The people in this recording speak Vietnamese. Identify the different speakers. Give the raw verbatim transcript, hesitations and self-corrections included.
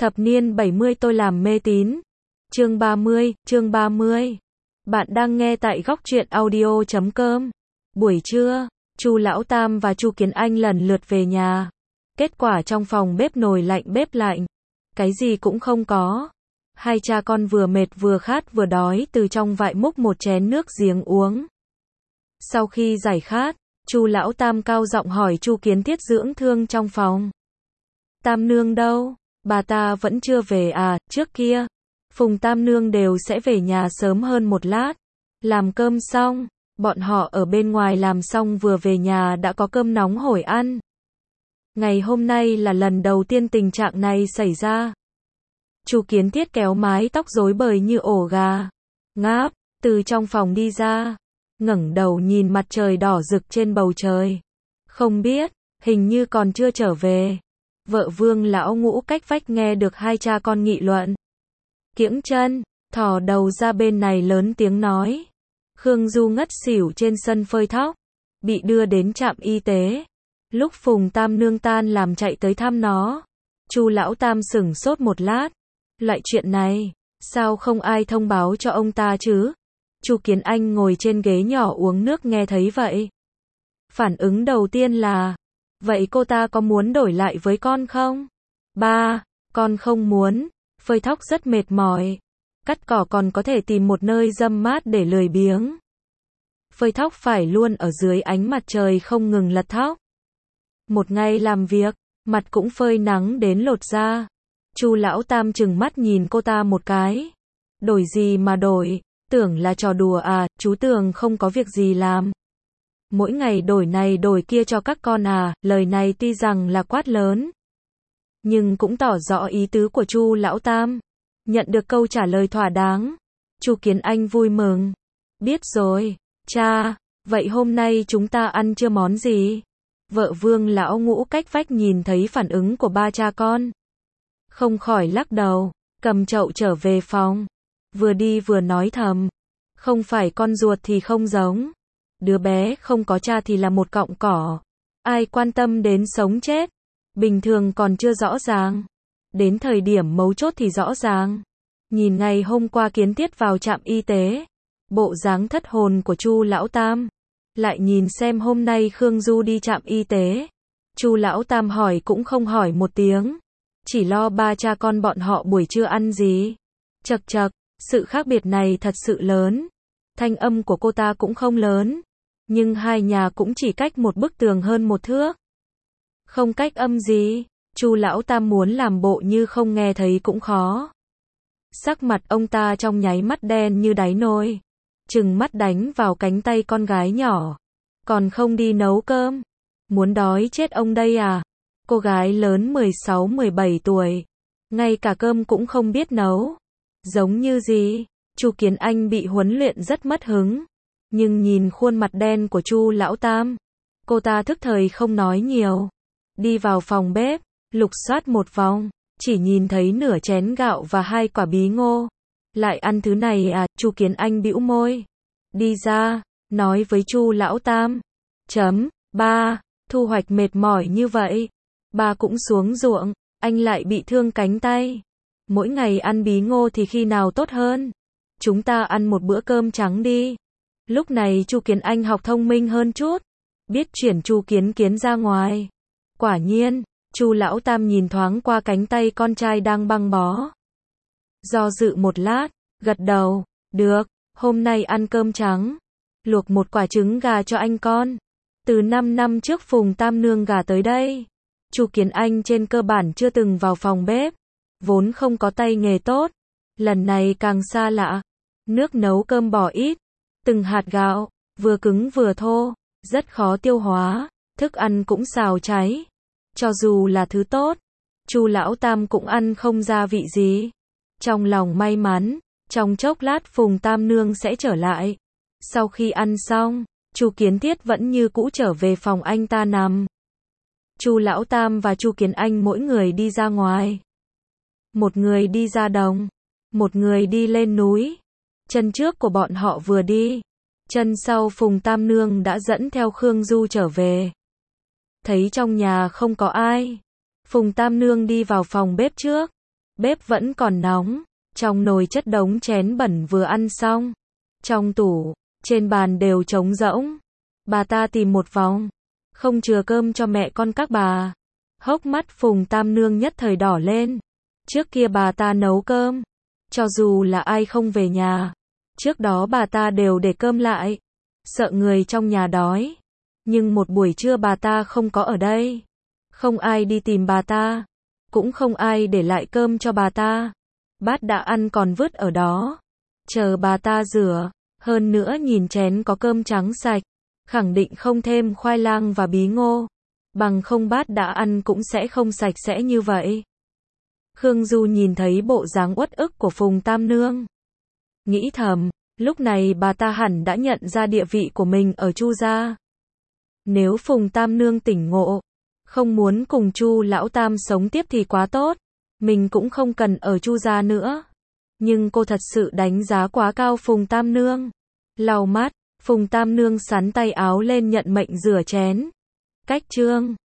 Speaker 1: Thập niên bảy mươi tôi làm mê tín. Chương ba mươi, chương ba mươi. Bạn đang nghe tại góc truyện audio chấm com. Buổi trưa, Chu Lão Tam và Chu Kiến Anh lần lượt về nhà. Kết quả trong phòng bếp nồi lạnh bếp lạnh. Cái gì cũng không có. Hai cha con vừa mệt vừa khát vừa đói từ trong vại múc một chén nước giếng uống. Sau khi giải khát, Chu Lão Tam cao giọng hỏi Chu Kiến Thiết dưỡng thương trong phòng. Tam nương đâu? Bà ta vẫn chưa về à? Trước kia, Phùng Tam nương đều sẽ về nhà sớm hơn một lát. Làm cơm xong, bọn họ ở bên ngoài làm xong vừa về nhà đã có cơm nóng hổi ăn. Ngày hôm nay là lần đầu tiên tình trạng này xảy ra. Chu Kiến Thiết kéo mái tóc rối bời như ổ gà, ngáp, từ trong phòng đi ra, ngẩng đầu nhìn mặt trời đỏ rực trên bầu trời. Không biết, hình như còn chưa trở về. Vợ Vương lão ngũ cách vách nghe được hai cha con nghị luận. Kiễng chân, thò đầu ra bên này lớn tiếng nói. Khương Du ngất xỉu trên sân phơi thóc, bị đưa đến trạm y tế. Lúc Phùng Tam nương tan làm chạy tới thăm nó. Chu Lão Tam sửng sốt một lát. Loại chuyện này, sao không ai thông báo cho ông ta chứ? Chu Kiến Anh ngồi trên ghế nhỏ uống nước nghe thấy vậy. Phản ứng đầu tiên là, vậy cô ta có muốn đổi lại với con không? Ba, con không muốn, phơi thóc rất mệt mỏi. Cắt cỏ còn có thể tìm một nơi râm mát để lười biếng. Phơi thóc phải luôn ở dưới ánh mặt trời không ngừng lật thóc. Một ngày làm việc, mặt cũng phơi nắng đến lột da. Chu Lão Tam trừng mắt nhìn cô ta một cái. Đổi gì mà đổi, tưởng là trò đùa à, chú tưởng không có việc gì làm. Mỗi ngày đổi này đổi kia cho các con à, lời này tuy rằng là quát lớn, nhưng cũng tỏ rõ ý tứ của Chu Lão Tam. Nhận được câu trả lời thỏa đáng, Chu Kiến Anh vui mừng. Biết rồi, cha, vậy hôm nay chúng ta ăn trưa món gì? Vợ Vương lão ngũ cách vách nhìn thấy phản ứng của ba cha con, không khỏi lắc đầu, cầm chậu trở về phòng. Vừa đi vừa nói thầm, không phải con ruột thì không giống. Đứa bé không có cha thì là một cọng cỏ. Ai quan tâm đến sống chết? Bình thường còn chưa rõ ràng. Đến thời điểm mấu chốt thì rõ ràng. Nhìn ngày hôm qua Kiến Thiết vào trạm y tế, bộ dáng thất hồn của Chu Lão Tam. Lại nhìn xem hôm nay Khương Du đi trạm y tế. Chu Lão Tam hỏi cũng không hỏi một tiếng. Chỉ lo ba cha con bọn họ buổi trưa ăn gì. Chậc chậc, sự khác biệt này thật sự lớn. Thanh âm của cô ta cũng không lớn. Nhưng hai nhà cũng chỉ cách một bức tường hơn một thước. Không cách âm gì. Chu Lão Tam muốn làm bộ như không nghe thấy cũng khó. Sắc mặt ông ta trong nháy mắt đen như đáy nồi. Trừng mắt đánh vào cánh tay con gái nhỏ. Còn không đi nấu cơm. Muốn đói chết ông đây à? Cô gái lớn mười sáu mười bảy tuổi. Ngay cả cơm cũng không biết nấu. Giống như gì? Chu Kiến Anh bị huấn luyện rất mất hứng. Nhưng nhìn khuôn mặt đen của Chu Lão Tam, cô ta thức thời không nói nhiều. Đi vào phòng bếp, lục soát một vòng, chỉ nhìn thấy nửa chén gạo và hai quả bí ngô. Lại ăn thứ này à? Chu Kiến Anh bĩu môi. Đi ra, nói với Chu Lão Tam. Chấm, ba, thu hoạch mệt mỏi như vậy. Ba cũng xuống ruộng, anh lại bị thương cánh tay. Mỗi ngày ăn bí ngô thì khi nào tốt hơn? Chúng ta ăn một bữa cơm trắng đi. Lúc này Chu Kiến Anh học thông minh hơn chút, biết chuyển Chu Kiến Kiến ra ngoài. Quả nhiên, Chu Lão Tam nhìn thoáng qua cánh tay con trai đang băng bó. Do dự một lát, gật đầu, được, hôm nay ăn cơm trắng. Luộc một quả trứng gà cho anh con. Từ năm năm trước Phùng Tam nương gả tới đây. Chu Kiến Anh trên cơ bản chưa từng vào phòng bếp, vốn không có tay nghề tốt. Lần này càng xa lạ. Nước nấu cơm bỏ ít. Từng hạt gạo, vừa cứng vừa thô, rất khó tiêu hóa, thức ăn cũng xào cháy. Cho dù là thứ tốt, Chu Lão Tam cũng ăn không ra vị gì. Trong lòng may mắn, trong chốc lát Phùng Tam nương sẽ trở lại. Sau khi ăn xong, Chu Kiến Thiết vẫn như cũ trở về phòng anh ta nằm. Chu Lão Tam và Chu Kiến Anh mỗi người đi ra ngoài. Một người đi ra đồng, một người đi lên núi. Chân trước của bọn họ vừa đi, chân sau Phùng Tam nương đã dẫn theo Khương Du trở về. Thấy trong nhà không có ai, Phùng Tam nương đi vào phòng bếp trước, Bếp vẫn còn nóng, trong nồi chất đống chén bẩn vừa ăn xong. Trong tủ, trên bàn đều trống rỗng. Bà ta tìm một vòng, không chừa cơm cho mẹ con các bà. Hốc mắt Phùng Tam Nương nhất thời đỏ lên. Trước kia bà ta nấu cơm, cho dù là ai không về nhà, trước đó bà ta đều để cơm lại, sợ người trong nhà đói. Nhưng một buổi trưa bà ta không có ở đây, không ai đi tìm bà ta, cũng không ai để lại cơm cho bà ta. Bát đã ăn còn vứt ở đó, chờ bà ta rửa, hơn nữa nhìn chén có cơm trắng sạch, khẳng định không thêm khoai lang và bí ngô, bằng không bát đã ăn cũng sẽ không sạch sẽ như vậy. Khương Du nhìn thấy bộ dáng uất ức của Phùng Tam Nương, nghĩ thầm, lúc này bà ta hẳn đã nhận ra địa vị của mình ở Chu gia. Nếu Phùng Tam Nương tỉnh ngộ, không muốn cùng Chu lão tam sống tiếp thì quá tốt, mình cũng không cần ở Chu gia nữa. Nhưng cô thật sự đánh giá quá cao Phùng Tam Nương. Lau mắt, Phùng Tam Nương sắn tay áo lên nhận mệnh rửa chén. Cách chương